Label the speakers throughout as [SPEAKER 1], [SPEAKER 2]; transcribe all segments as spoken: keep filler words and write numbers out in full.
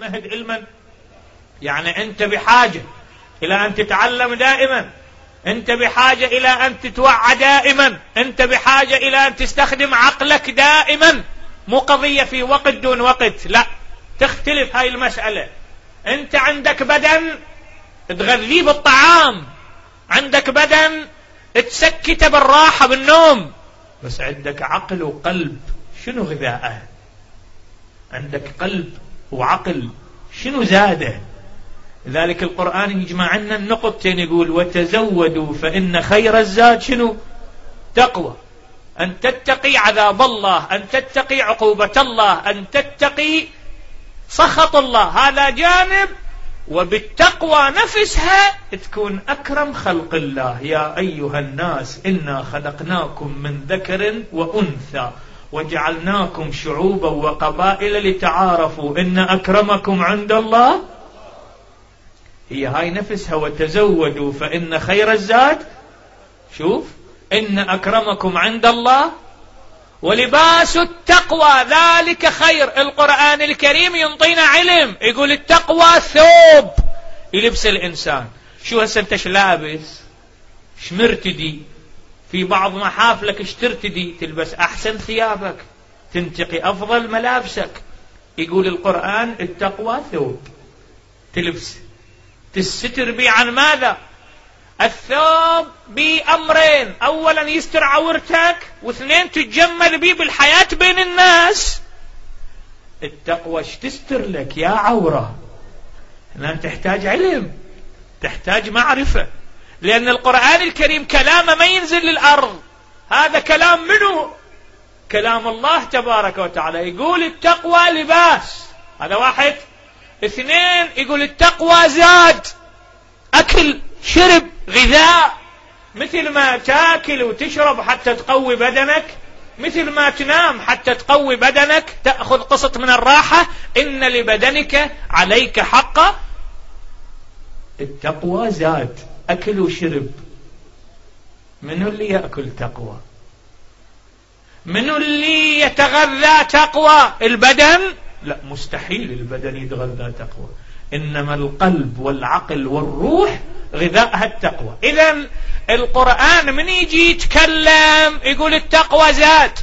[SPEAKER 1] مهد علما، يعني أنت بحاجة إلى أن تتعلم دائما، أنت بحاجة إلى أن تتوعى دائما، أنت بحاجة إلى أن تستخدم عقلك دائما، مو قضية في وقت دون وقت، لا، تختلف هاي المسألة. أنت عندك بدن تغذيه بالطعام، عندك بدن تسكته بالراحة بالنوم، بس عندك عقل وقلب، شنو غذاءه؟ عندك قلب وعقل، شنو زاده؟ لذلك القرآن يجمع لنا النقطتين، يقول وتزودوا فإن خير الزاد شنو؟ تقوى، أن تتقي عذاب الله، أن تتقي عقوبة الله، أن تتقي سخط الله، هذا جانب. وبالتقوى نفسها تكون أكرم خلق الله. يا أيها الناس إنا خلقناكم من ذكر وأنثى وجعلناكم شعوبا وقبائل لتعارفوا إن أكرمكم عند الله، هي هاي نفسها وتزودوا فإن خير الزاد، شوف، إن أكرمكم عند الله ولباس التقوى ذلك خير. القرآن الكريم ينطينا علم، يقول التقوى ثوب يلبس الإنسان. شو هسه انت لابس؟ شمرتدي في بعض محافلك، اشترتدي تلبس أحسن ثيابك، تنتقي أفضل ملابسك. يقول القرآن التقوى ثوب تلبس، تستر بي عن ماذا؟ الثوب بأمرين، أولا يستر عورتك، واثنين تتجمل بي بالحياة بين الناس. التقوى ايش تستر لك يا عورة؟ لأن تحتاج علم، تحتاج معرفة، لأن القرآن الكريم كلامه ما ينزل للأرض، هذا كلام منه؟ كلام الله تبارك وتعالى. يقول التقوى لباس، هذا واحد. اثنين، يقول التقوى زاد، أكل شرب غذاء، مثل ما تاكل وتشرب حتى تقوي بدنك، مثل ما تنام حتى تقوي بدنك، تأخذ قسط من الراحة، إن لبدنك عليك حقا. التقوى زاد، أكل وشرب. منو اللي يأكل تقوى؟ منو اللي يتغذى تقوى؟ البدن؟ لا، مستحيل البدن يتغذى تقوى، إنما القلب والعقل والروح غذاءها التقوى. إذن القرآن من يجي يتكلم يقول التقوى زاد،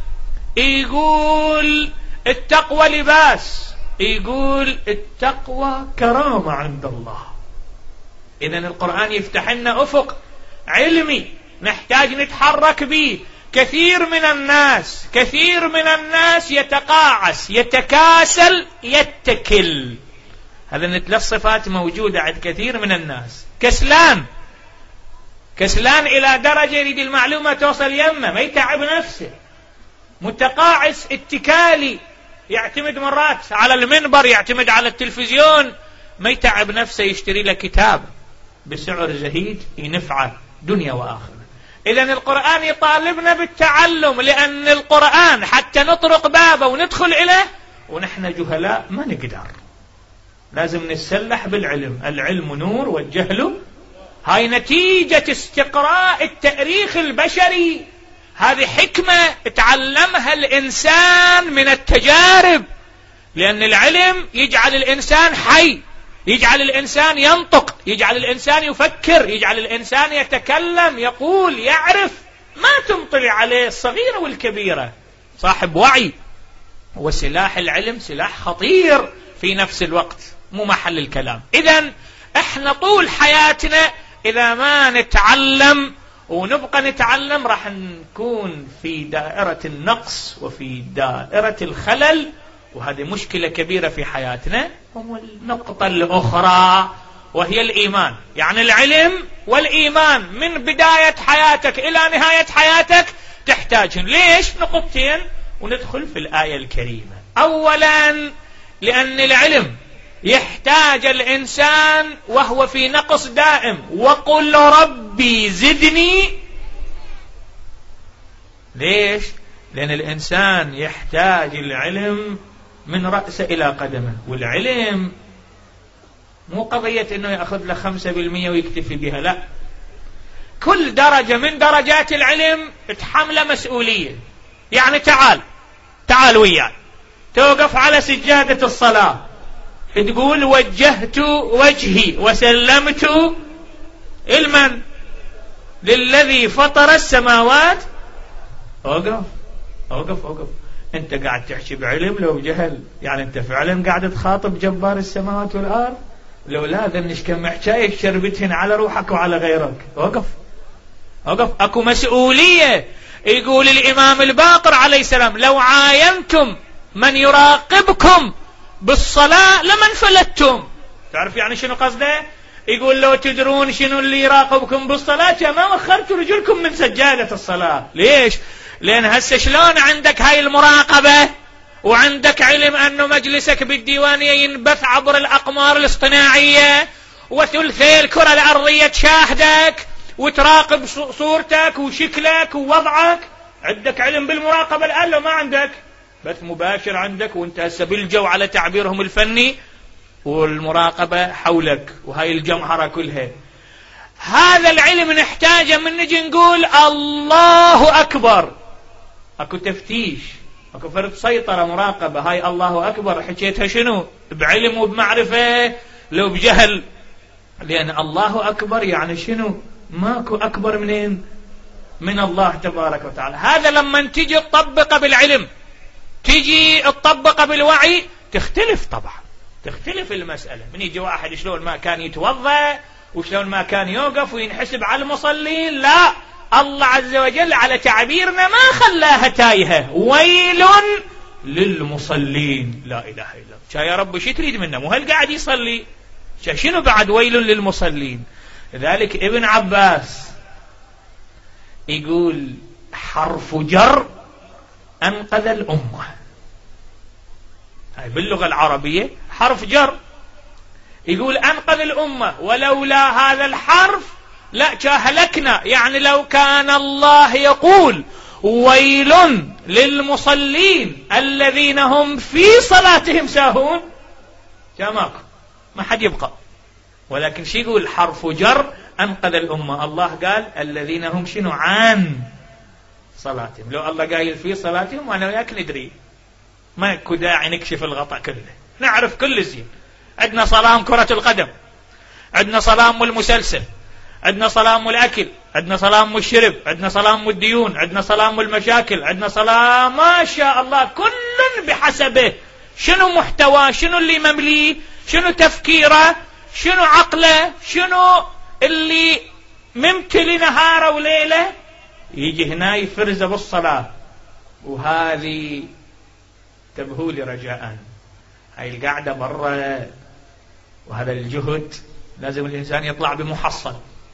[SPEAKER 1] يقول التقوى لباس، يقول التقوى كرامة عند الله. إذن القرآن يفتح لنا أفق علمي نحتاج نتحرك به. كثير من الناس كثير من الناس يتقاعس، يتكاسل، يتكل. هذه ثلاث صفات موجودة عند كثير من الناس. كسلان، كسلان إلى درجة يريد المعلومة توصل يمه، ما يتعب نفسه. متقاعس، اتكالي، يعتمد مرات على المنبر، يعتمد على التلفزيون، ما يتعب نفسه يشتري له كتاب بسعر زهيد ينفعه دنيا وآخرة. إذن القرآن يطالبنا بالتعلم، لأن القرآن حتى نطرق بابه وندخل إليه ونحن جهلاء ما نقدر، لازم نتسلح بالعلم. العلم نور والجهل، هاي نتيجة استقراء التاريخ البشري، هذه حكمة تعلمها الإنسان من التجارب، لأن العلم يجعل الإنسان حي، يجعل الإنسان ينطق، يجعل الإنسان يفكر، يجعل الإنسان يتكلم، يقول، يعرف، ما تمطلع عليه الصغيرة والكبيرة، صاحب وعي. وسلاح العلم سلاح خطير في نفس الوقت، مو محل الكلام. إذن احنا طول حياتنا إذا ما نتعلم ونبقى نتعلم راح نكون في دائرة النقص وفي دائرة الخلل، وهذه مشكلة كبيرة في حياتنا. والنقطة الأخرى وهي الإيمان، يعني العلم والإيمان من بداية حياتك إلى نهاية حياتك تحتاجهم. ليش؟ نقطتين وندخل في الآية الكريمة. أولا، لأن العلم يحتاج الإنسان وهو في نقص دائم، وقل ربي زدني. ليش؟ لأن الإنسان يحتاج العلم من رأسه إلى قدمه، والعلم مو قضية أنه يأخذ له خمسة بالمئة ويكتفي بها، لا، كل درجة من درجات العلم تحمل مسؤولية. يعني تعال تعال وياي توقف على سجادة الصلاة، تقول وجهت وجهي وسلمت المن للذي فطر السماوات. اوقف اوقف اوقف انت قاعد تحكي بعلم لو جهل؟ يعني انت فعلا قاعد تخاطب جبار السماوات والارض؟ لو لا ذنش كم حكاية شربتهن على روحك وعلى غيرك. اوقف اوقف اكو مسؤولية. يقول الامام الباقر عليه السلام لو عاينتم من يراقبكم بالصلاة لمن فلتتم. تعرف يعني شنو قصده؟ يقول لو تدرون شنو اللي يراقبكم بالصلاة ما وخرتوا رجلكم من سجادة الصلاة. ليش؟ لأن هسه شلون عندك هاي المراقبة وعندك علم أنه مجلسك بالديوانية ينبث عبر الأقمار الاصطناعية وثلثي الكرة الأرضية تشاهدك وتراقب صورتك وشكلك ووضعك. عندك علم بالمراقبة الآن لو ما عندك؟ بث مباشر عندك وانت هسه بالجو على تعبيرهم الفني والمراقبة حولك وهاي الجمهرة كلها. هذا العلم نحتاجه من نجي نقول الله أكبر. اكو تفتيش، اكو فرد سيطرة مراقبة. هاي الله أكبر حكيتها شنو؟ بعلم وبمعرفة لو بجهل. لأن الله أكبر يعني شنو؟ ماكو أكبر منين؟ من الله تبارك وتعالى. هذا لما تجي تطبق بالعلم تجي تطبق بالوعي تختلف طبعا، تختلف المسألة. من يجي واحد شلون ما كان يتوضأ وشلون ما كان يوقف وينحسب على المصلين، لا، الله عز وجل على تعبيرنا ما خلاها تايهة. ويل للمصلين. لا إله إلا الله. شا يا رب شو تريد منه؟ مو هل قاعد يصلي؟ شا شنو بعد ويل للمصلين؟ لذلك ابن عباس يقول حرف جر أنقذ الأمة. هاي باللغة العربية حرف جر. يقول أنقذ الأمة ولولا هذا الحرف لا هلكنا. يعني لو كان الله يقول ويل للمصلين الذين هم في صلاتهم ساهون جاماكم ما حد يبقى. ولكن شي يقول حرف جر أنقذ الأمة. الله قال الذين هم شنو؟ عن صلاتهم. لو الله قايل في صلاتهم وأنا وياك ندري، ما يكو داعي نكشف الغطاء كله، نعرف كل زين. عندنا صلاة كرة القدم، عندنا صلاة المسلسل، عندنا صلاة الأكل، عندنا صلاة الشرب، عندنا صلاة الديون، عندنا صلاة المشاكل، عندنا صلاة ما شاء الله كل بحسبه. شنو محتوى؟ شنو اللي ممليه؟ شنو تفكيره؟ شنو عقله؟ شنو اللي ممتلي نهاره وليله؟ يجي هنا يفرز بالصلاة. وهذه تبهولي رجاء هاي القعدة برا وهذا الجهد لازم الإنسان يطلع بمحصل.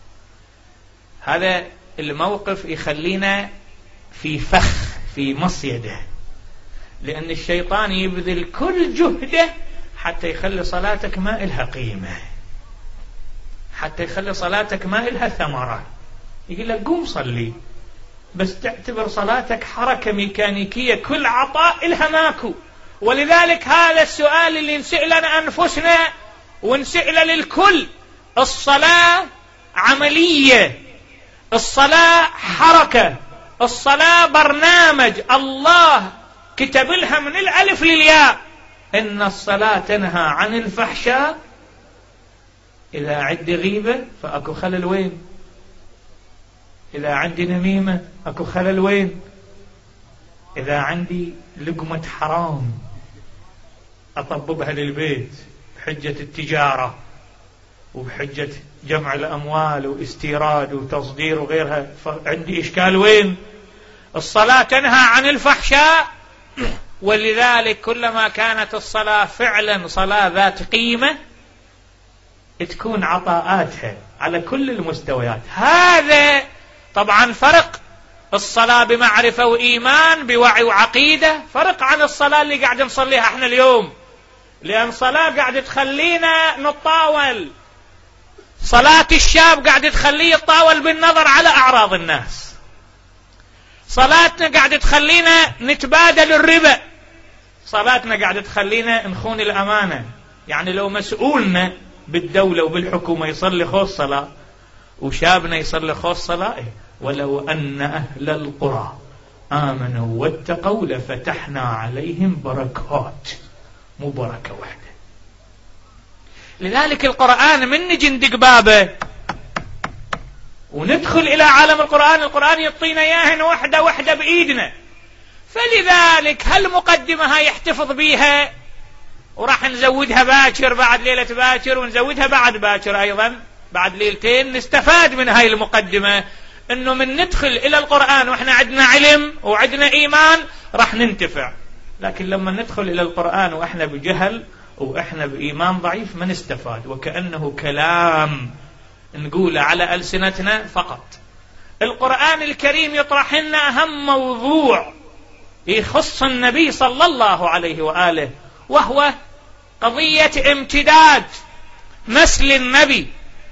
[SPEAKER 1] هذا الموقف يخلينا في فخ في مصيده، لأن الشيطان يبذل كل جهده حتى يخلي صلاتك ما إلها قيمة، حتى يخلي صلاتك ما إلها ثمرة. يقول لك قوم صلي، بس تعتبر صلاتك حركة ميكانيكية كل عطاء إلها ماكو. ولذلك هذا السؤال اللي نسألنا أنفسنا ونسأل للكل: الصلاة عملية، الصلاة حركة، الصلاة برنامج الله كتب لها من الألف للياء. إن الصلاة تنهى عن الفحشاء. إذا عندي غيبة فأكو خلل وين؟ إذا عندي نميمة أكو خلل وين؟ إذا عندي لقمة حرام أطببها للبيت بحجة التجارة وبحجة جمع الأموال واستيراد وتصدير وغيرها، فعندي إشكال وين؟ الصلاة تنهى عن الفحشاء. ولذلك كلما كانت الصلاة فعلا صلاة ذات قيمة تكون عطاءاتها على كل المستويات. هذا طبعا فرق الصلاة بمعرفة وإيمان بوعي وعقيدة، فرق عن الصلاة اللي قاعد نصليها احنا اليوم. لأن صلاة قاعد تخلينا نتطاول، صلاة الشاب قاعد تخليه يتطاول بالنظر على أعراض الناس، صلاتنا قاعد تخلينا نتبادل الربا، صلاتنا قاعد تخلينا نخون الأمانة. يعني لو مسؤولنا بالدولة وبالحكومة يصلي خوص صلاة وشابنا يصلي خوص صلاة، ولو أن أهل القرى آمنوا واتقوا لفتحنا عليهم بركات، مو بركة واحدة، لذلك القرآن من نجي ندق بابه وندخل إلى عالم القرآن، القرآن يعطينا إياهن وحدة وحدة بإيدنا. فلذلك هالمقدمة هاي يحتفظ بيها، وراح نزودها باكر بعد ليلة باكر، ونزودها بعد باكر أيضا بعد ليلتين. نستفاد من هاي المقدمة أنه من ندخل إلى القرآن وإحنا عندنا علم وعندنا إيمان راح ننتفع، لكن لما ندخل إلى القرآن وإحنا بجهل وإحنا بإيمان ضعيف ما نستفاد، وكأنه كلام نقول على ألسنتنا فقط. القرآن الكريم يطرح لنا أهم موضوع يخص النبي صلى الله عليه وآله، وهو قضية امتداد نسل النبي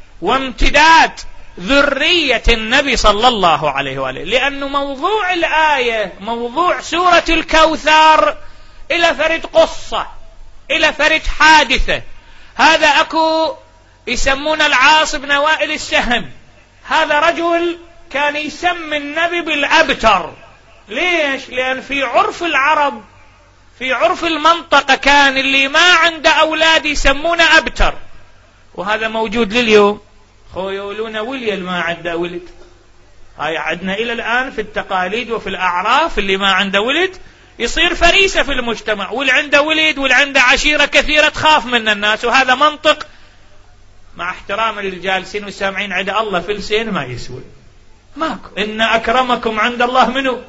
[SPEAKER 1] وامتداد ذرية النبي صلى الله عليه وآله. لأن موضوع الآية، موضوع سورة الكوثر، إلى فرد قصة، إلى فرد حادثة. هذا أكو يسمون العاص بن وائل السهم، هذا رجل كان يسمي النبي بالأبتر. ليش؟ لأن في عرف العرب، في عرف المنطقة، كان اللي ما عنده أولاد يسمونه أبتر، وهذا موجود لليوم. خو يقولون ولي اللي ما عنده ولد، هاي عندنا إلى الآن في التقاليد وفي الأعراف، اللي ما عنده ولد يصير فريسة في المجتمع، واللي عنده ولد واللي عنده عشيرة كثيرة تخاف من الناس. وهذا منطق مع احترام للجالسين والسامعين عند الله في لسان ما يسوي. ماكو. إن أكرمكم عند الله منه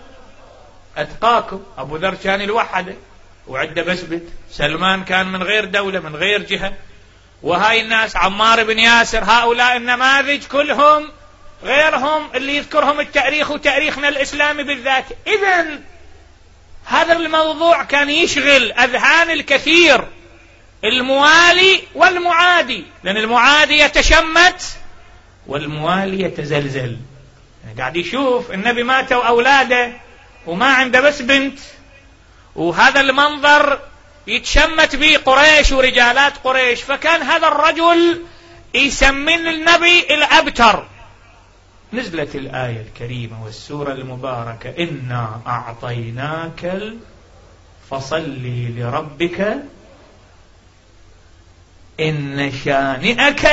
[SPEAKER 1] أتقاكم. أبو ذر كان الوحده وعنده بسبت، سلمان كان من غير دولة من غير جهة، وهاي الناس عمار بن ياسر، هؤلاء النماذج كلهم غيرهم اللي يذكرهم التاريخ وتاريخنا الإسلامي بالذات. إذن هذا الموضوع كان يشغل أذهان الكثير، الموالي والمعادي، لأن المعادي يتشمت والموالي يتزلزل. يعني قاعد يشوف النبي ماتوا أولاده وما عنده بس بنت، وهذا المنظر يتشمت به قريش ورجالات قريش. فكان هذا الرجل يسمي النبي الأبتر. نزلت الآية الكريمة والسورة المباركة: إنا أعطيناك فصلي لربك إن شانئك.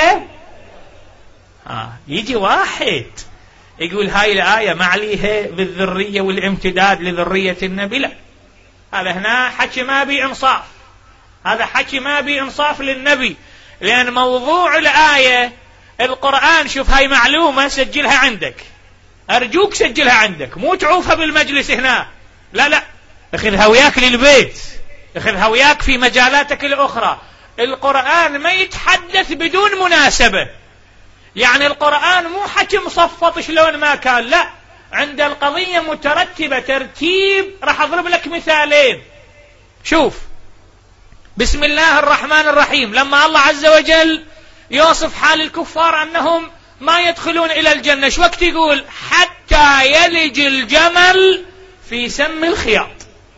[SPEAKER 1] آه يجي واحد يقول هاي الآية ما عليها بالذرية والامتداد لذرية النبي، لا، هذا هنا حكي ما بي إنصاف، هذا حكي ما بي إنصاف للنبي. لأن موضوع الآية القرآن، شوف هاي معلومة سجلها عندك، أرجوك سجلها عندك، مو تعوفها بالمجلس هنا، لا لا، اخذها وياك للبيت، اخذها وياك في مجالاتك الأخرى. القرآن ما يتحدث بدون مناسبة. يعني القرآن مو حكي مصفط شلون ما كان، لا، عند القضية مترتبة ترتيب. راح أضرب لك مثالين. شوف، بسم الله الرحمن الرحيم، لما الله عز وجل يوصف حال الكفار أنهم ما يدخلون إلى الجنة، شو وقت يقول؟ حتى يلج الجمل في سم الخياط.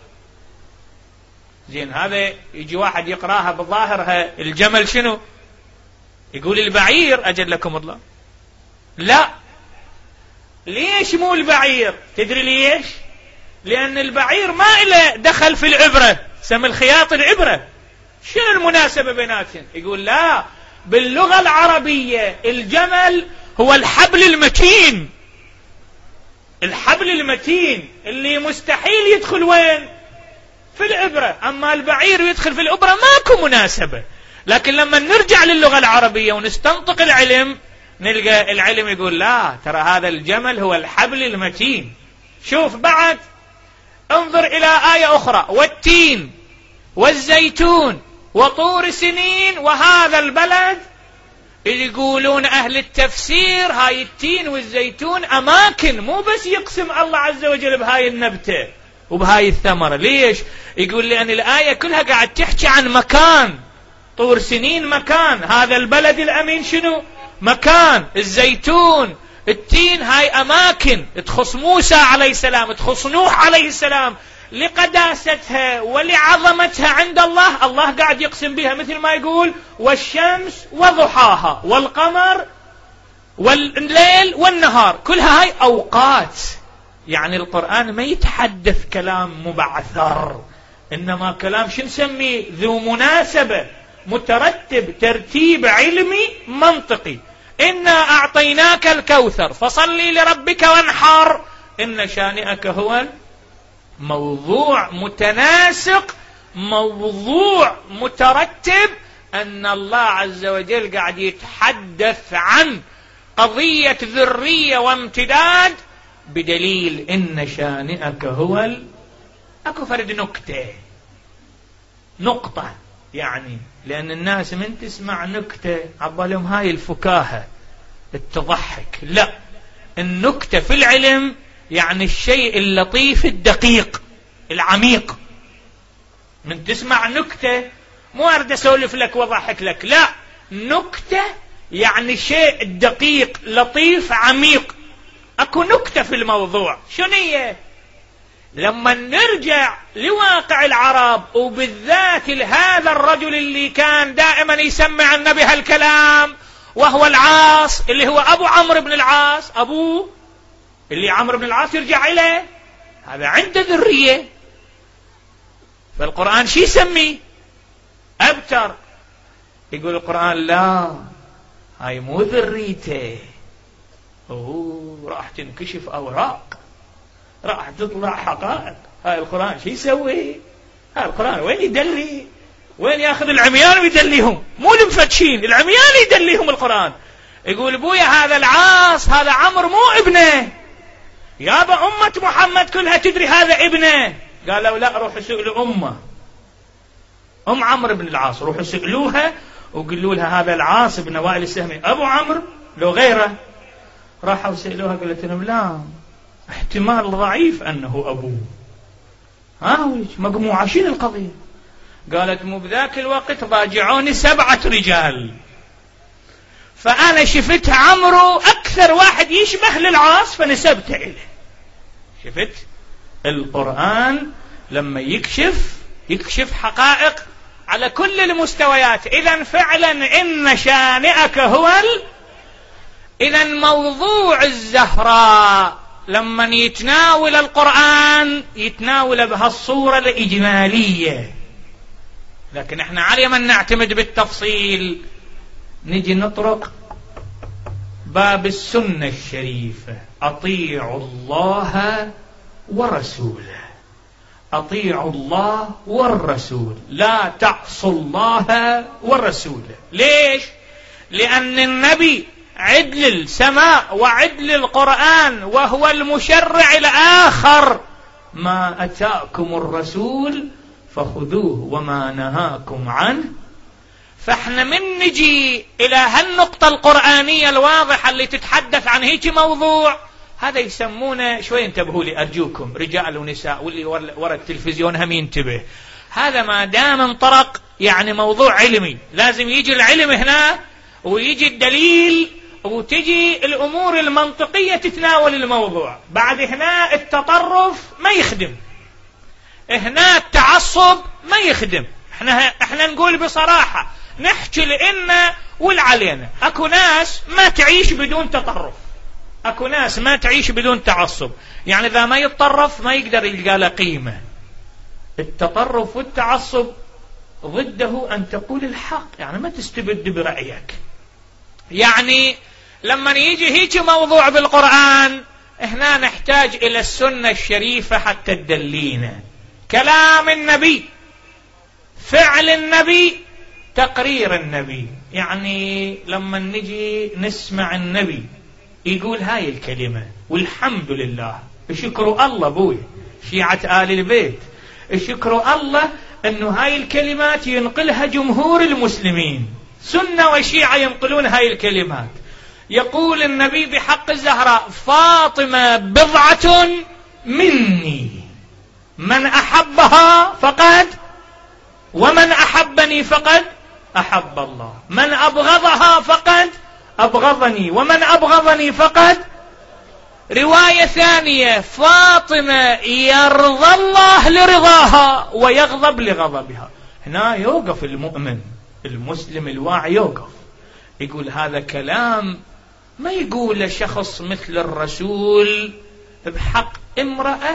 [SPEAKER 1] زين، هذا يجي واحد يقراها بظاهرها الجمل شنو؟ يقول البعير، أجلكم الله. لا، ليش مو البعير؟ تدري ليش؟ لأن البعير ما إله دخل في العبرة، سم الخياط العبرة. شنو المناسبة بيناتهم؟ يقول لا، باللغة العربية الجمل هو الحبل المتين، الحبل المتين اللي مستحيل يدخل وين؟ في العبرة. أما البعير يدخل في العبرة، ماكو مناسبة. لكن لما نرجع للغة العربية ونستنطق العلم، نلقى العلم يقول لا، ترى هذا الجمل هو الحبل المتين. شوف بعد، انظر إلى آية أخرى: والتين والزيتون وطور سنين وهذا البلد. يقولون أهل التفسير هاي التين والزيتون أماكن، مو بس يقسم الله عز وجل بهاي النبتة وبهاي الثمرة. ليش؟ يقول لأن الآية كلها قاعد تحكي عن مكان. طور سنين مكان، هذا البلد الأمين شنو؟ مكان. الزيتون، التين، هاي أماكن تخص موسى عليه السلام، تخص نوح عليه السلام، لقداستها ولعظمتها عند الله. الله قاعد يقسم بها، مثل ما يقول: والشمس وضحاها والقمر والليل والنهار. كلها هاي أوقات. يعني القرآن ما يتحدث كلام مبعثر، إنما كلام شو نسميه؟ ذو مناسبة. مترتب ترتيب علمي منطقي. إنا أعطيناك الكوثر فصلي لربك وانحر، إن شانئك هو موضوع متناسق، موضوع مترتب، أن الله عز وجل قاعد يتحدث عن قضية ذرية وامتداد بدليل إن شانئك هو ال... أكو فرد نكتة نقطة، يعني لأن الناس من تسمع نكتة عبالهم هاي الفكاهة التضحك، لا، النكتة في العلم يعني الشيء اللطيف الدقيق العميق. من تسمع نكتة مو أرد أسولف لك وضحك لك، لا، نكتة يعني شيء دقيق لطيف عميق، أكو نكتة في الموضوع. شنو هي؟ لما نرجع لواقع العرب وبالذات لهذا الرجل اللي كان دائما يسمع النبي هالكلام وهو العاص، اللي هو أبو عمرو بن العاص، أبوه اللي عمرو بن العاص يرجع إليه، هذا عنده ذرية. فالقرآن شي يسميه؟ أبتر. يقول القرآن لا، هاي مو ذريته، أوه راح تنكشف أوراق، راح تطلع حقائق. هاي القرآن شي يسوي؟ هاي القرآن وين يدلي؟ وين ياخذ العميان ويدليهم؟ مو المفتشين، العميان يدليهم القرآن. يقول بويا هذا العاص، هذا عمرو مو ابنه، يابا أمة محمد كلها تدري هذا ابنه. قالوا لا، روحوا سئلوا أمه أم عمرو بن العاص، روحوا سئلوها وقالوا لها هذا العاص بن وائل السهمي أبو عمرو لو غيره. راحوا سئلوها قالت لهم لا، احتمال ضعيف أنه أبوه. ها مجموعة شين القضية؟ قالت مو بذاك الوقت راجعوني سبعة رجال، فأنا شفت عمرو أكثر واحد يشبه للعاص فنسبت إليه. شفت القرآن لما يكشف يكشف حقائق على كل المستويات. إذن فعلا إن شانئك هو ال... إذن موضوع الزهراء لما يتناول القرآن يتناول بهالصورة الإجمالية، لكن احنا على من نعتمد بالتفصيل نجي نطرق باب السنة الشريفة. أطيعوا الله ورسوله، أطيعوا الله والرسول، لا تعصوا الله ورسوله. ليش؟ لأن النبي عدل السماء وعدل القرآن وهو المشرع الآخر. ما أتاكم الرسول فخذوه وما نهاكم عنه. فاحنا من نجي إلى هالنقطة القرآنية الواضحة اللي تتحدث عن هيك موضوع، هذا يسمونه، شوي انتبهوا لي أرجوكم رجال ونساء واللي ورا التلفزيون هم ينتبه، هذا ما دام انطرق يعني موضوع علمي، لازم يجي العلم هنا ويجي الدليل وتجي الأمور المنطقية تتناول الموضوع. بعد هنا التطرف ما يخدم، هنا التعصب ما يخدم. احنا احنا نقول بصراحة، نحكي لإنا والعلينا. اكو ناس ما تعيش بدون تطرف، اكو ناس ما تعيش بدون تعصب، يعني اذا ما يتطرف ما يقدر يلقى له قيمة. التطرف والتعصب ضده أن تقول الحق، يعني ما تستبد برأيك. يعني لما يجي هيك موضوع بالقرآن هنا نحتاج إلى السنة الشريفة حتى تدلينا. كلام النبي، فعل النبي، تقرير النبي. يعني لما نجي نسمع النبي يقول هاي الكلمة والحمد لله، شكر الله بوي شيعة آل البيت، شكر الله أنه هاي الكلمات ينقلها جمهور المسلمين، سنة وشيعة ينقلون هاي الكلمات. يقول النبي بحق الزهراء فاطمة بضعة مني، من أحبها فقد ومن أحبني فقد أحب الله، من أبغضها فقد أبغضني ومن أبغضني فقد. رواية ثانية فاطمة يرضى الله لرضاها ويغضب لغضبها. هنا يوقف المؤمن المسلم الواعي، يوقف يقول هذا كلام ما يقول شخص مثل الرسول بحق امرأة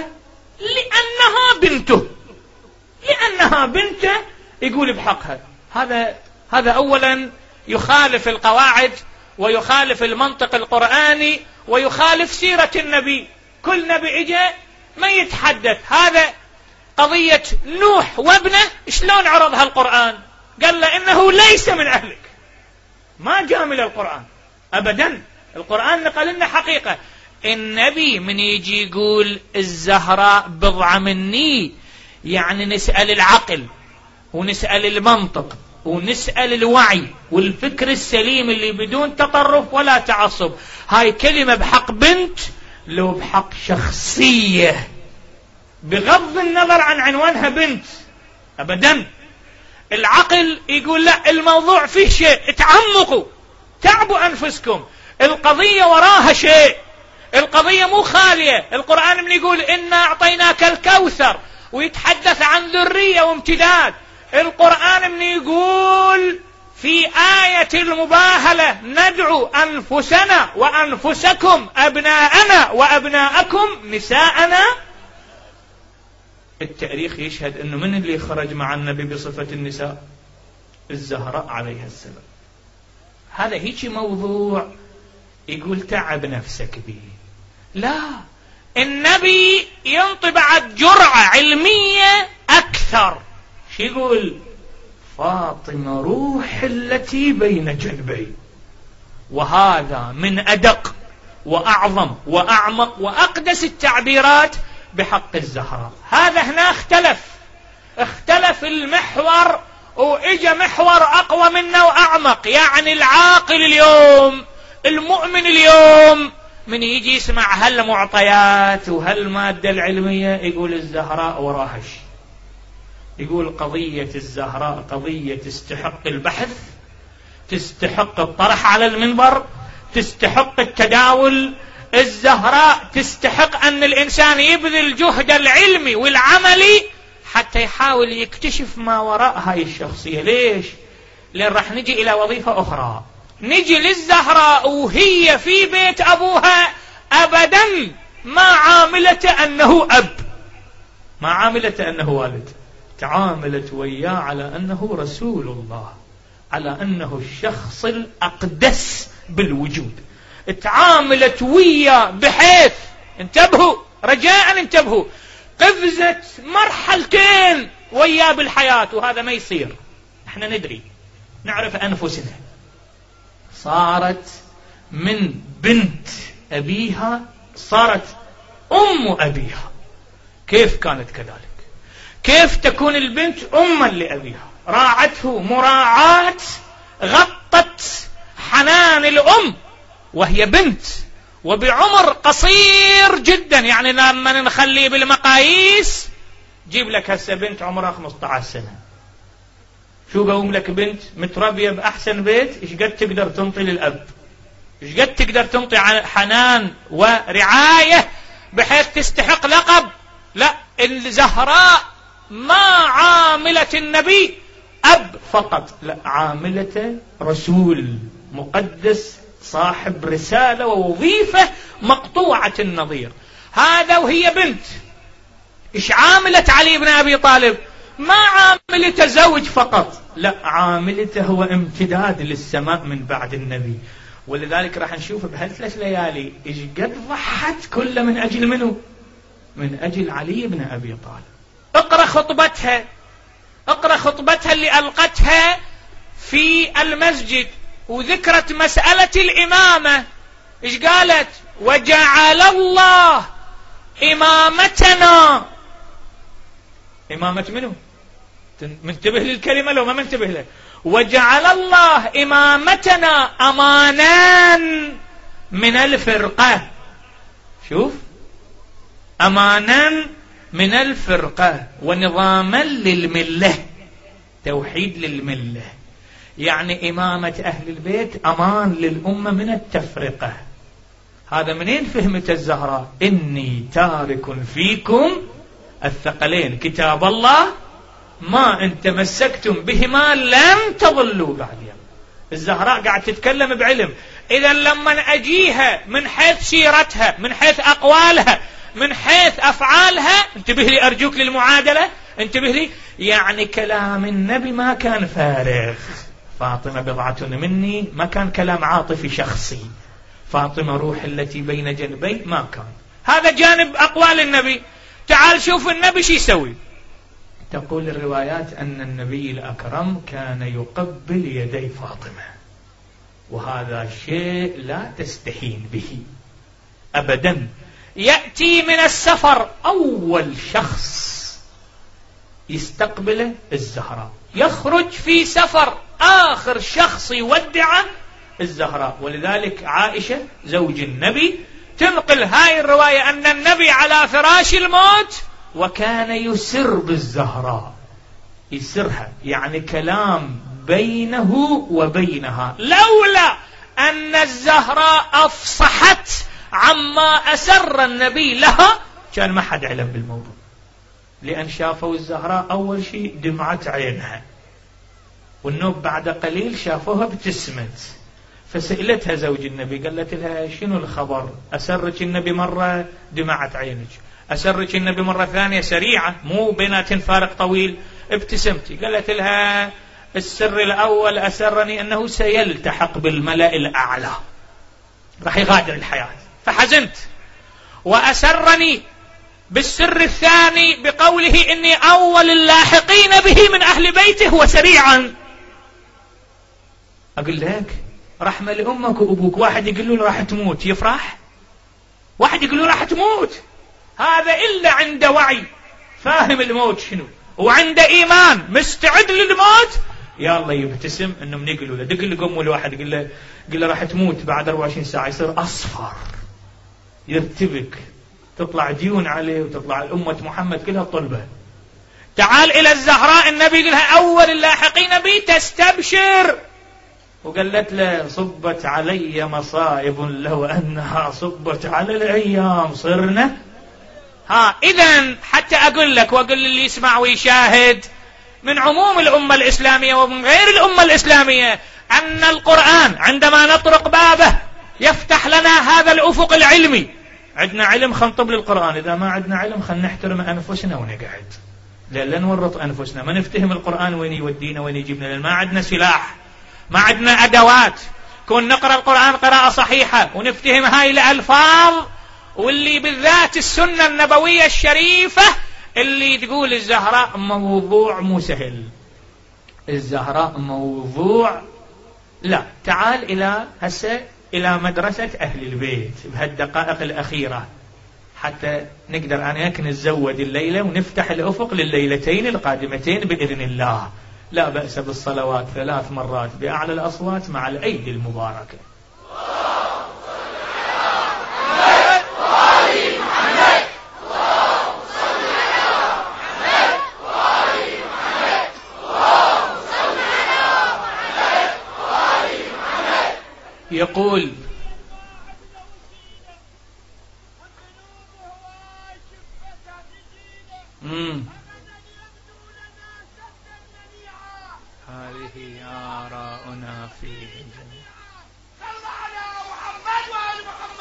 [SPEAKER 1] لأنها بنته، لأنها بنته يقول بحقها. هذا هذا أولا يخالف القواعد ويخالف المنطق القرآني ويخالف سيرة النبي. كل نبي إجا ما يتحدث. هذا قضية نوح وابنه شلون عرضها القرآن؟ قال له إنه ليس من أهلك، ما جامل القرآن أبدا. القرآن نقل لنا حقيقة. النبي من يجي يقول الزهراء بضعة مني، يعني نسأل العقل ونسأل المنطق ونسأل الوعي والفكر السليم اللي بدون تطرف ولا تعصب. هاي كلمة بحق بنت لو بحق شخصية بغض النظر عن عنوانها بنت أبدا. العقل يقول لا، الموضوع فيه شيء، اتعمقوا، تعبوا أنفسكم، القضية وراها شيء، القضية مو خالية. القرآن من يقول إنا أعطيناك الكوثر ويتحدث عن ذرية وامتداد. القرآن من يقول في آية المباهلة ندعو أنفسنا وأنفسكم أبناءنا وأبناءكم نساءنا. التاريخ يشهد أنه من اللي خرج مع النبي بصفة النساء؟ الزهراء عليها السلام. هذا هيك موضوع يقول تعب نفسك به. لا، النبي ينطي بعد جرعة علمية أكثر. شو يقول؟ فاطمة روح التي بين جنبي. وهذا من أدق وأعظم وأعمق وأقدس التعبيرات بحق الزهراء. هذا هنا اختلف اختلف المحور وإجا محور أقوى منه وأعمق. يعني العاقل اليوم، المؤمن اليوم، من يجي يسمع هالمعطيات وهالمادة العلمية يقول الزهراء وراها شيء، يقول قضية الزهراء قضية تستحق البحث، تستحق الطرح على المنبر، تستحق التداول. الزهراء تستحق أن الإنسان يبذل جهد العلمي والعملي حتى يحاول يكتشف ما وراء هاي الشخصية. ليش؟ لأن راح نجي إلى وظيفة أخرى. نجي للزهراء وهي في بيت أبوها أبدا ما عاملت أنه أب، ما عاملت أنه والد، تعاملت وياه على أنه رسول الله، على أنه الشخص الأقدس بالوجود. تعاملت وياه بحيث، انتبهوا رجاء انتبهوا، قفزت مرحلتين وياه بالحياة. وهذا ما يصير. احنا ندري، نعرف أنفسنا. صارت من بنت أبيها صارت أم أبيها. كيف كانت كذلك؟ كيف تكون البنت أما لأبيها؟ راعته مراعاة غطت حنان الأم وهي بنت وبعمر قصير جدا. يعني لما نخليه بالمقاييس، جيب لك هسه بنت عمرها خمسة عشر سنة، شو قوم لك بنت متربية بأحسن بيت، إيش قد تقدر تنطي للأب، إيش قد تقدر تنطي حنان ورعاية بحيث تستحق لقب. لا، الزهراء ما عاملة النبي أب فقط، لا، عاملة رسول مقدس صاحب رسالة ووظيفة مقطوعة النظير. هذا وهي بنت. إيش عاملة علي بن أبي طالب؟ ما عاملته زوج فقط، لا، عاملته هو امتداد للسماء من بعد النبي. ولذلك راح نشوف بهالثلاث ليالي إيش قد ضحت كل من أجل منه؟ من أجل علي بن أبي طالب. اقرأ خطبتها، اقرأ خطبتها اللي ألقتها في المسجد وذكرت مسألة الإمامة. إيش قالت؟ وجعل الله إمامتنا. إمامة منه؟ منتبه للكلمة لو ما منتبه له. وجعل الله إمامتنا أمانان من الفرقة. شوف، أمانان من الفرقة ونظاما للملة، توحيد للملة. يعني إمامة أهل البيت أمان للأمة من التفرقة. هذا منين فهمت الزهراء؟ إني تارك فيكم الثقلين كتاب الله ما إن تمسكتم بهما لن تضلوا بعد يوم. الزهراء قاعد تتكلم بعلم. إذا لما أجيها من حيث سيرتها، من حيث أقوالها، من حيث أفعالها، انتبه لي أرجوك للمعادلة، انتبه لي، يعني كلام النبي ما كان فارغ فاطمة بضعة مني، ما كان كلام عاطفي شخصي، فاطمة روح التي بين جنبي، ما كان هذا جانب أقوال النبي. تعال شوف النبي شي يسوي. تقول الروايات أن النبي الأكرم كان يقبل يدي فاطمة، وهذا شيء لا تستحين به أبدا. يأتي من السفر أول شخص يستقبله الزهراء، يخرج في سفر آخر شخص يودعه الزهراء. ولذلك عائشة زوج النبي تنقل هاي الرواية أن النبي على فراش الموت وكان يسر بالزهراء، يسرها يعني كلام بينه وبينها، لولا أن الزهراء أفصحت عما أسر النبي لها كان ما حد علم بالموضوع، لأن شافوا الزهراء أول شيء دمعت عينها، والنوب بعد قليل شافوها ابتسمت، فسئلتها زوج النبي قالت لها شنو الخبر؟ أسرك النبي مرة دمعت عينك، أسرك النبي مرة ثانية سريعة مو بيناتن فارق طويل ابتسمتي. قالت لها السر الأول أسرني أنه سيلتحق بالملأ الأعلى، راح يغادر الحياة فحزنت، وأسرني بالسر الثاني بقوله إني أول اللاحقين به من أهل بيته وسريعا. أقول لك رحمة لأمك وأبوك، واحد يقول له راح تموت يفرح، واحد يقول له راح تموت، هذا إلا عنده وعي فاهم الموت شنو، وعنده إيمان مستعد للموت، يا الله يبتسم إنه من يقولوا له دق له قم الواحد يقول له يقول له راح تموت بعد أربعة وعشرين ساعة يصير أصفر يرتبك، تطلع ديون عليه وتطلع الأمة محمد كلها طلبة. تعال إلى الزهراء النبي يقول لها أول اللاحقين بي تستبشر، وقالت له صبت علي مصائب لو أنها صبت على الأيام صرنا. ها إذن حتى أقول لك وأقول للي يسمع ويشاهد من عموم الأمة الإسلامية ومن غير الأمة الإسلامية أن القرآن عندما نطرق بابه يفتح لنا هذا الأفق العلمي. عندنا علم خنطب للقرآن، إذا ما عندنا علم خلنا نحترم أنفسنا ونقعد، لا نورط أنفسنا، ما نفتهم القرآن وين يودينا وين يجيبنا، لأن ما عندنا سلاح، ما عندنا أدوات. كون نقرأ القرآن قراءة صحيحة ونفتهم هاي الألفاظ، واللي بالذات السنة النبوية الشريفة اللي تقول الزهراء موضوع مو سهل، الزهراء موضوع لا. تعال إلى هسه إلى مدرسة أهل البيت بهالدقائق الأخيرة حتى نقدر أنا نزود الليلة ونفتح الأفق لليلتين القادمتين بإذن الله. لا بأس بالصلوات ثلاث مرات بأعلى الأصوات مع الأيدي المباركة. يقول مم. هذه آراؤنا في جميع. صلى على محمد وآل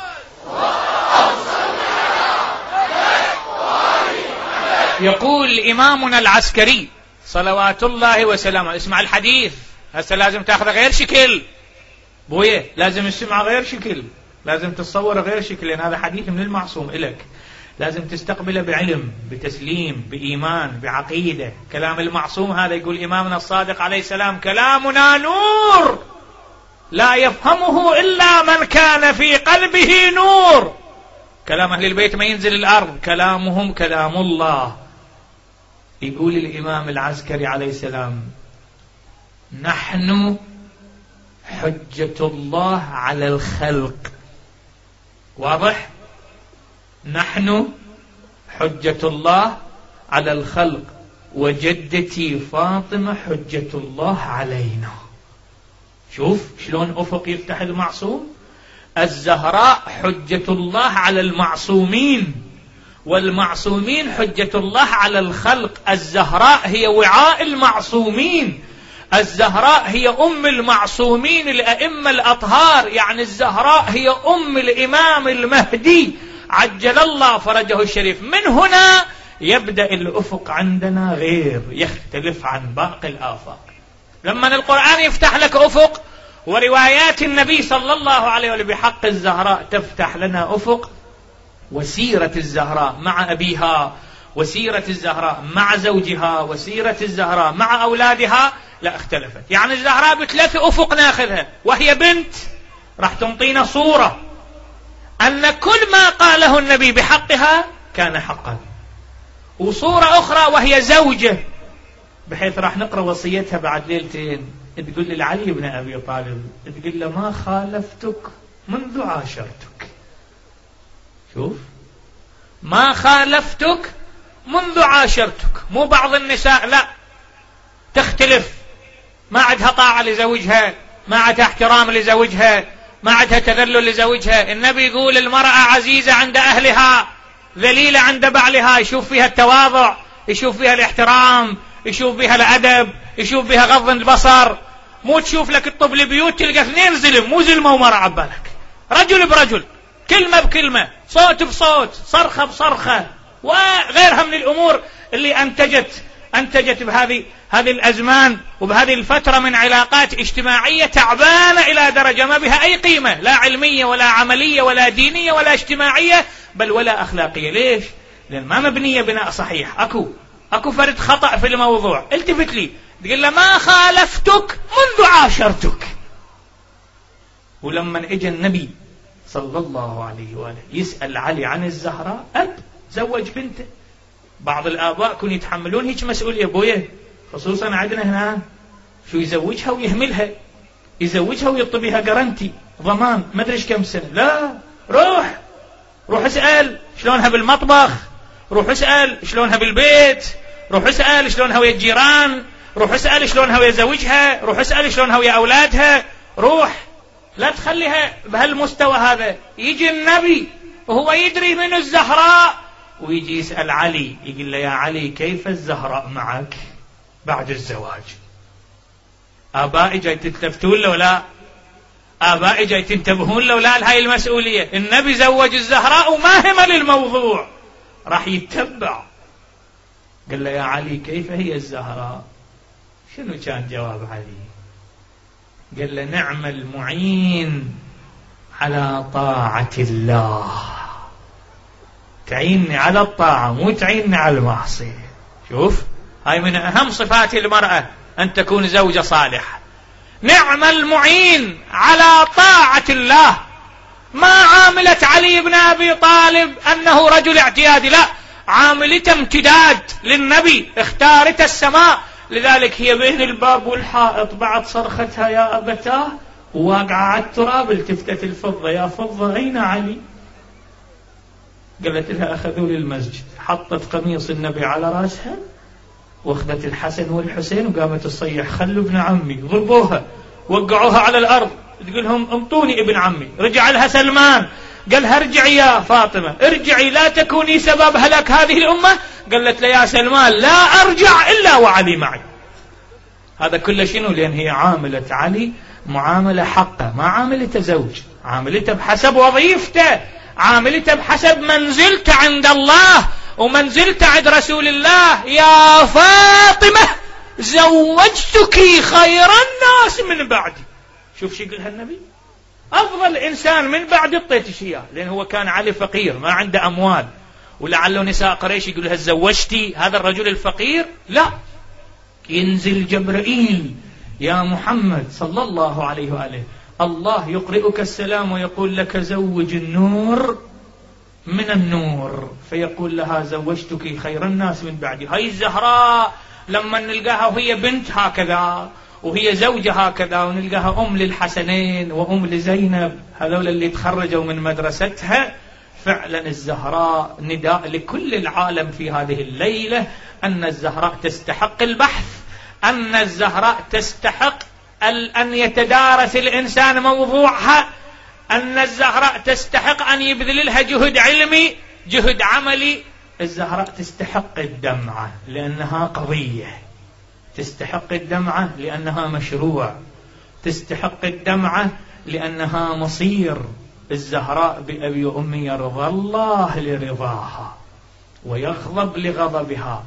[SPEAKER 1] محمد. يقول إمامنا العسكري صلوات الله وسلامه، اسمع الحديث هسه لازم تاخذ غير شكل بويه، لازم السمع غير شكل، لازم تتصور غير شكل، لأن هذا حديث من المعصوم إلك، لازم تستقبله بعلم بتسليم بإيمان بعقيدة. كلام المعصوم هذا يقول إمامنا الصادق عليه السلام كلامنا نور لا يفهمه إلا من كان في قلبه نور. كلام أهل البيت ما ينزل الأرض، كلامهم كلام الله. يقول الإمام العسكري عليه السلام نحن حجة الله على الخلق. واضح؟ نحن حجة الله على الخلق، وجدتي فاطمة حجة الله علينا. شوف شلون أفق يفتح المعصوم. الزهراء حجة الله على المعصومين، والمعصومين حجة الله على الخلق. الزهراء هي وعاء المعصومين، الزهراء هي أم المعصومين الأئمة الأطهار، يعني الزهراء هي أم الإمام المهدي عجل الله فرجه الشريف. من هنا يبدأ الأفق عندنا غير، يختلف عن باقي الآفاق. لما القرآن يفتح لك أفق وروايات النبي صلى الله عليه وسلم بحق الزهراء تفتح لنا أفق، وسيرة الزهراء مع أبيها، وسيرة الزهراء مع زوجها، وسيرة الزهراء مع أولادها لا اختلفت. يعني الزهراء بثلاث أفق ناخذها، وهي بنت راح تنطينا صورة أن كل ما قاله النبي بحقها كان حقا، وصورة أخرى وهي زوجة، بحيث راح نقرأ وصيتها بعد ليلتين تقول لعلي بن أبي طالب، تقول له ما خالفتك منذ عاشرتك. شوف، ما خالفتك منذ عاشرتك. مو بعض النساء لا تختلف، ما عندها طاعة لزوجها، ما عندها احترام لزوجها، ما عندها تذلل لزوجها. النبي يقول المرأة عزيزة عند أهلها ذليلة عند بعلها، يشوف فيها التواضع، يشوف فيها الاحترام، يشوف فيها الأدب، يشوف فيها غض البصر. مو تشوف لك الطفل بيوت تلقى اثنين زلم، مو زلمة ومرأة عبالك، رجل برجل، كلمة بكلمة، صوت بصوت، صرخة بصرخة، وغيرها من الأمور اللي أنتجت أنتجت بهذه هذه الأزمان وبهذه الفترة من علاقات اجتماعية تعبانة إلى درجة ما بها أي قيمة، لا علمية ولا عملية ولا دينية ولا اجتماعية، بل ولا أخلاقية. ليش؟ لأن ما مبنية بناء صحيح. أكو أكو فرد خطأ في الموضوع. التفت لي تقول له ما خالفتك منذ عاشرتك. ولما اجى النبي صلى الله عليه وآله يسأل علي عن الزهراء، أب زوج بنته. بعض الآباء كانوا يتحملون هيك مسؤولية بويه، خصوصا عندنا هنا، شو يزوجها ويهملها، يزوجها ويطبيها قرنتي ضمان ما ادري ايش كم سنة. لا، روح روح اسأل شلونها بالمطبخ، روح اسأل شلونها بالبيت، روح اسأل شلونها ويا الجيران، روح اسأل شلونها ويا زوجها، روح اسأل شلونها ويا أولادها. روح، لا تخليها بهالمستوى هذا. يجي النبي وهو يدري من الزهراء ويجي يسأل علي، يقول له يا علي كيف الزهراء معك بعد الزواج؟ آبائي جاي تتلفتون له ولا؟ آبائي جاي تنتبهون له ولا لهاي المسؤولية؟ النبي زوج الزهراء وما هم للموضوع، راح يتبع. قال له يا علي كيف هي الزهراء؟ شنو كان جواب علي؟ قال له نعم المعين على طاعة الله، تعيني على الطاعة مو تعيني على المعصية. شوف، هاي من أهم صفات المرأة أن تكون زوجة صالحة. نعم المعين على طاعة الله. ما عاملت علي بن أبي طالب أنه رجل اعتيادي، لا، عاملته امتداد للنبي، اختارت السماء. لذلك هي بين الباب والحائط بعد صرختها يا أبتاه وواقعة على التراب، التفتت الفضة، يا فضة أين علي؟ قالت لها أخذوا لي المسجد. حطت قميص النبي على رأسها واخذت الحسن والحسين وقامت تصيح خلوا ابن عمي، ضربوها وقعوها على الأرض، تقول لهم انطوني ابن عمي. رجع لها سلمان قال ارجعي يا فاطمة، ارجعي لا تكوني سبب هلاك هذه الأمة. قالت له يا سلمان لا أرجع إلا وعلي معي. هذا كله شنو؟ لأن هي عاملة علي معاملة حقه، ما عاملته زوج، عاملته بحسب وظيفته، عاملته بحسب منزلته عند الله ومنزلته عند رسول الله. يا فاطمة زوجتك خير الناس من بعدي. شوف شو يقولها النبي، أفضل إنسان من بعد اعطيتش إياه، لأن هو كان علي فقير ما عنده أموال، ولعله نساء قريش يقول لها زوجتي هذا الرجل الفقير. لا، ينزل جبرائيل يا محمد صلى الله عليه وآله، الله يقرئك السلام ويقول لك زوج النور من النور، فيقول لها زوجتك خير الناس من بعدي. هاي الزهراء لما نلقاها وهي بنت هكذا وهي زوجة هكذا، ونلقاها أم للحسنين وأم لزينب، هذول اللي تخرجوا من مدرستها. فعلا الزهراء نداء لكل العالم في هذه الليلة أن الزهراء تستحق البحث، أن الزهراء تستحق أن يتدارس الإنسان موضوعها، أن الزهراء تستحق أن يبذل لها جهد علمي جهد عملي. الزهراء تستحق الدمعة لأنها قضية، تستحق الدمعة لأنها مشروع، تستحق الدمعة لأنها مصير. الزهراء بأبي وأمي يرضى الله لرضاها ويغضب لغضبها.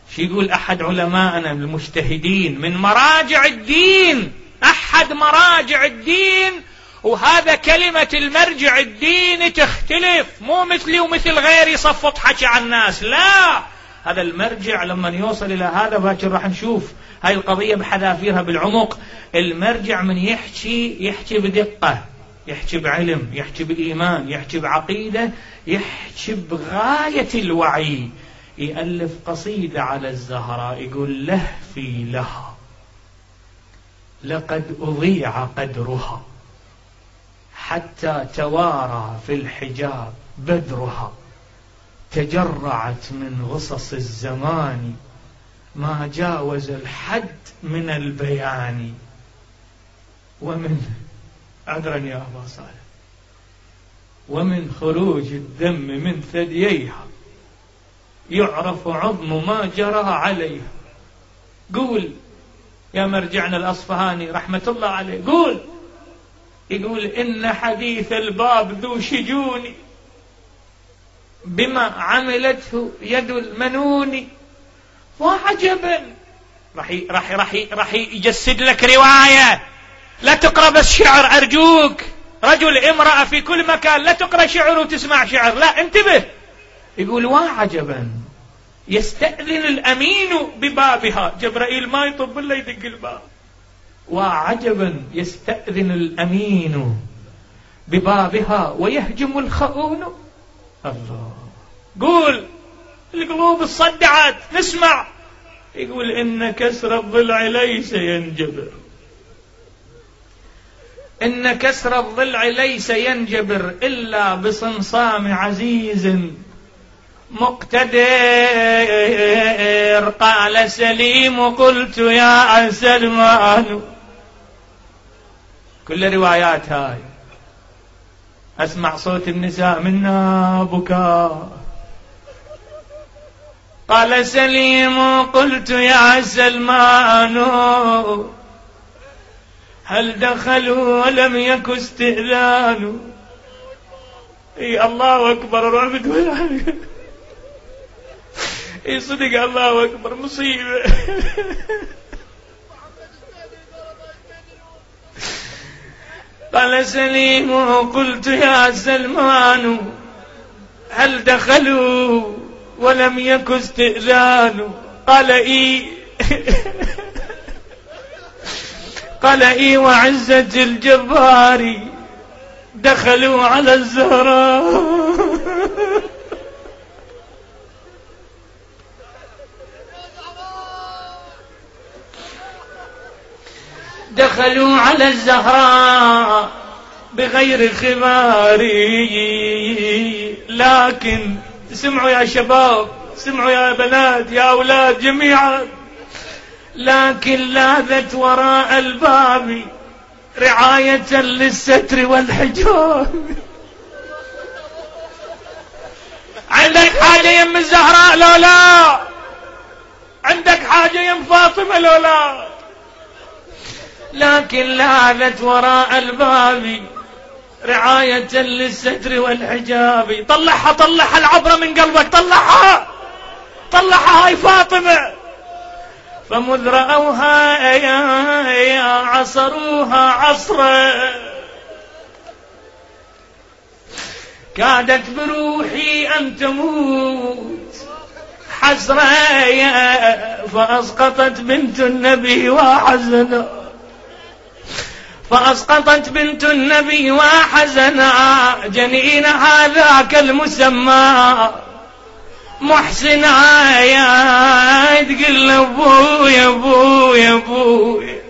[SPEAKER 1] شو يقول أحد علماءنا المجتهدين من مراجع الدين، أحد مراجع الدين، وهذا كلمة المرجع الديني تختلف، مو مثلي ومثل غيري صفط حكي عن الناس، لا، هذا المرجع لما يوصل إلى هذا باكر راح نشوف هاي القضية بحذافيرها بالعمق. المرجع من يحكي يحكي بدقة، يحكي بعلم، يحكي بإيمان، يحكي بعقيدة، يحكي بغاية الوعي. يألف قصيدة على الزهراء يقول له في لها لقد أضيع قدرها حتى توارى في الحجاب بدرها، تجرعت من غصص الزمان ما جاوز الحد من البيان، ومن عذرا يا أبا صالح ومن خروج الدم من ثدييها يعرف عظم ما جرى عليها. قول يا مرجعنا الأصفهاني رحمة الله عليه، قول يقول إن حديث الباب ذو شجون بما عملته يد المنون، وعجبا راح راح راح راح يجسد لك رواية، لا تقرأ بس شعر أرجوك، رجل امرأة في كل مكان، لا تقرأ شعر وتسمع شعر، لا انتبه. يقول وعجبا يستأذن الأمين ببابها، جبرائيل ما يطب إلا يدق الباب، وعجبا يستأذن الأمين ببابها ويهجم الخؤون. الله، قول القلوب الصدعت نسمع. يقول إن كسر الضلع ليس ينجبر، إن كسر الضلع ليس ينجبر إلا بصمصام عزيز مقتدر. قال سليم قلت يا سلمان، كل روايات هاي أسمع صوت النساء منا بكاء. قال سليم قلت يا سلمان هل دخلوا ولم يك استئذان. اي الله أكبر، رعبت ولا اي صدق، الله أكبر، مصيبة. قال سليم قلت يا سلمان هل دخلوا ولم يك استئذان. قال اي قال اي وعزة الجبار دخلوا على الزهراء. دخلوا على الزهراء بغير خمار. لكن سمعوا يا شباب، سمعوا يا بنات، يا أولاد جميعا، لكن لاذت وراء الباب رعاية للستر والحجاب. عندك حاجة يم الزهراء لو لا؟ عندك حاجة يم فاطمة لو لا؟ لكن لاذت وراء الباب رعاية للستر والحجاب. طلعها طلعها العبرة من قلبك، طلعها طلعها، هاي فاطمة. فمذ رأوها يا عصروها عصرا كادت بروحي أن تموت حسرا، فأسقطت بنت النبي وحزنا، فأسقطت بنت النبي وحزنا جنين هذاك المسمى محسنا. يا تقول ابويا ابويا ابويا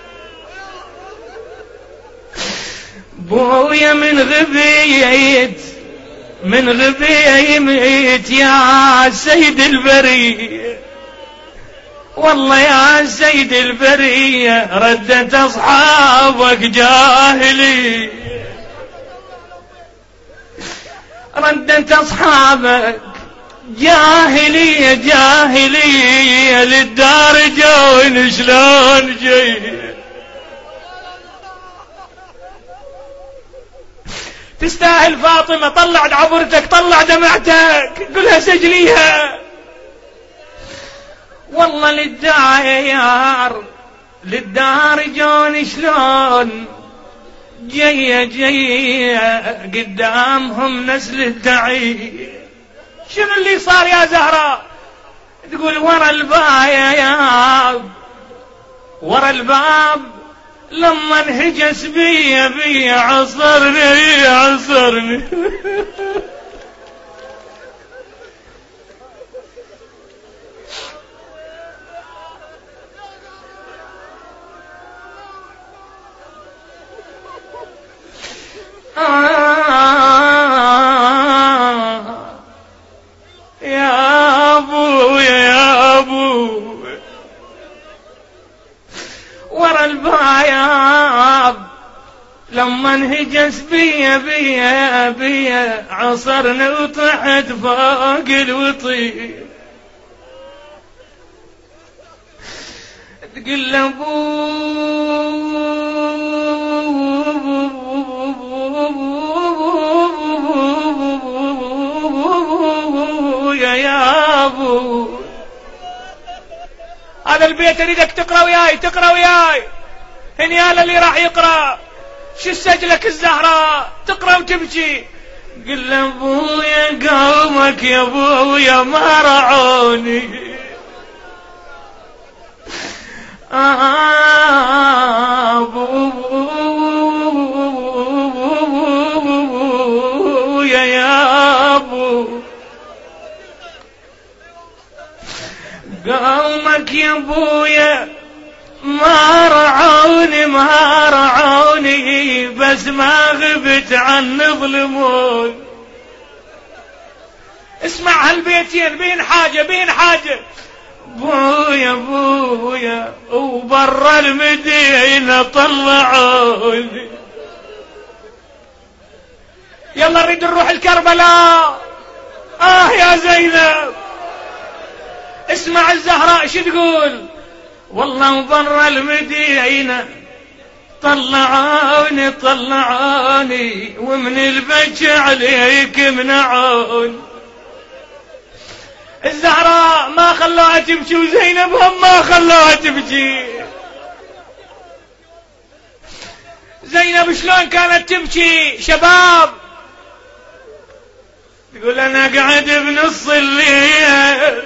[SPEAKER 1] ابويا من غبيت من غبيت يا سيد البرية، والله يا سيد البرية ردت أصحابك جاهلي، ردت أصحابك جاهلية جاهلية للدار جون شلون جاي. تستاهل فاطمة، طلع عبرتك، طلع دمعتك، قلها سجليها. والله للدار للدار جون شلون جيه جيه قدامهم نسل الدعي. شنو اللي صار يا زهراء؟ تقول ورا الباب ورا الباب لما انهجس بي بي عصرني عصرني. يا ابو يا ابو ورا الباب لما انهجس بي بي بي عصرني وطحت فوق الوطي. تقول يا ابو هذا البيت اريدك تقرا وياي تقرا وياي. هنيال اللي راح يقرا شو سجلك الزهراء تقرا وتبكي. قل ابويا قومك يا ابويا ما رعوني. ابويا يا ابو قومك يا ابويا ما رعوني ما رعوني بس ما غبت عن ظلمون. اسمع هالبيتين بين حاجة بين حاجة. بويا بويا وبرا المدينة طلعوني. يلا نريد نروح الكربلاء. اه يا زينب اسمع الزهراء شو تقول. والله برا المدينة طلعوني طلعوني ومن البكي عليك منعون. الزهراء ما خلوها تبكي وزينب هم ما خلوها تبكي. زينب شلون كانت تبكي شباب؟ تقول انا قاعد بنص الليل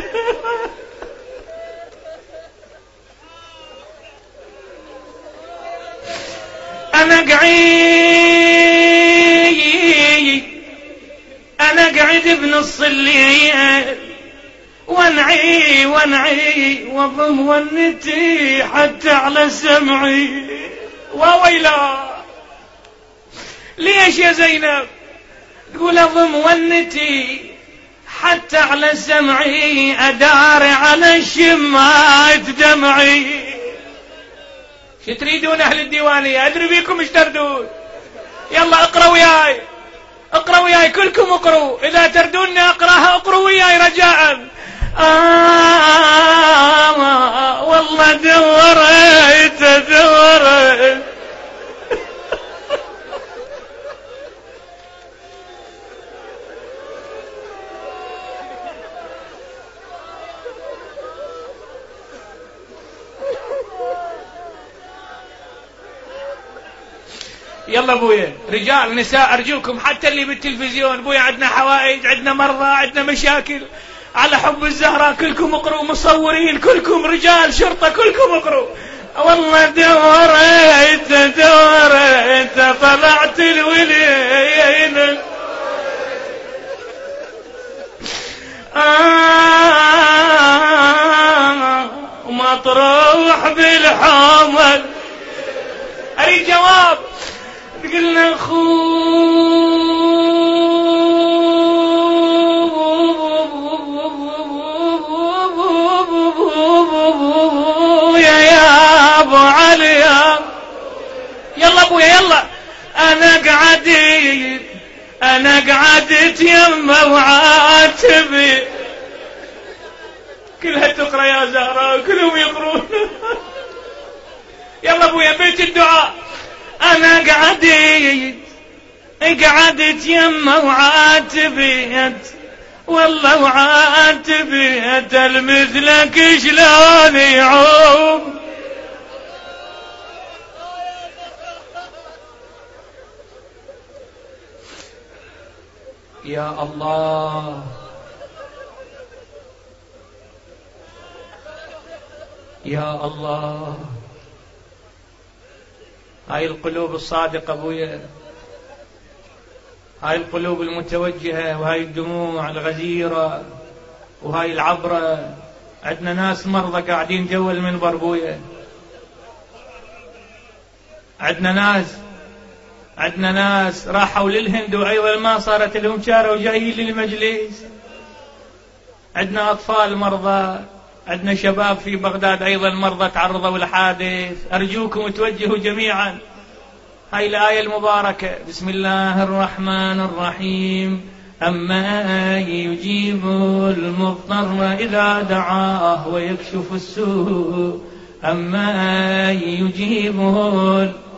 [SPEAKER 1] انا قاعد انا قاعد بنص الليل وانعي وانعي واضم ونتي حتى على سمعي. وويلا ليش يا زينب؟ تقول اضم ونتي حتى على سمعي ادار على الشمات دمعي. شو تريدون اهل الديوانية؟ ادري بيكم ايش تردون. يلا اقرأوا وياي اقرأوا وياي كلكم اقرأوا. اذا تردوني اقراها اقرأوا وياي رجاء. آه والله دورت دورت يلا ابويا رجال نساء ارجوكم حتى اللي بالتلفزيون. ابويا عندنا حوائج عندنا مرضى عندنا مشاكل على حب الزهراء كلكم اقروا. مصورين كلكم رجال شرطة كلكم اقروا. والله دورت دورت طلعت الولين آه وما تروح بالحمل. اريد جواب. قلنا خويا يا ابو علي. يلا ابويا يلا. انا قعدت انا قعدت يمه وعاتبي. كلها تقرا يا زهراء كلهم يقرون. يلا ابويا بيت الدعاء. انا قعدت قعدت يمه وعاتبت والله وعاتبيت المثلك شلون يعوم. يا الله يا الله، هاي القلوب الصادقة ابويا، هاي القلوب المتوجهة، وهاي الدموع الغزيرة، وهاي العبرة. عندنا ناس مرضى قاعدين جوا المنبر ابويا، عندنا ناس عندنا ناس راحوا للهند وأيضا ما صارت لهم شارة وجايين للمجلس. عندنا أطفال مرضى، عندنا شباب في بغداد أيضا مرضى تعرضوا لحادث. أرجوكم توجهوا جميعا هاي الآية المباركة. بسم الله الرحمن الرحيم. أما يجيب المضطر إذا دعاه ويكشف السوء، أما يجيب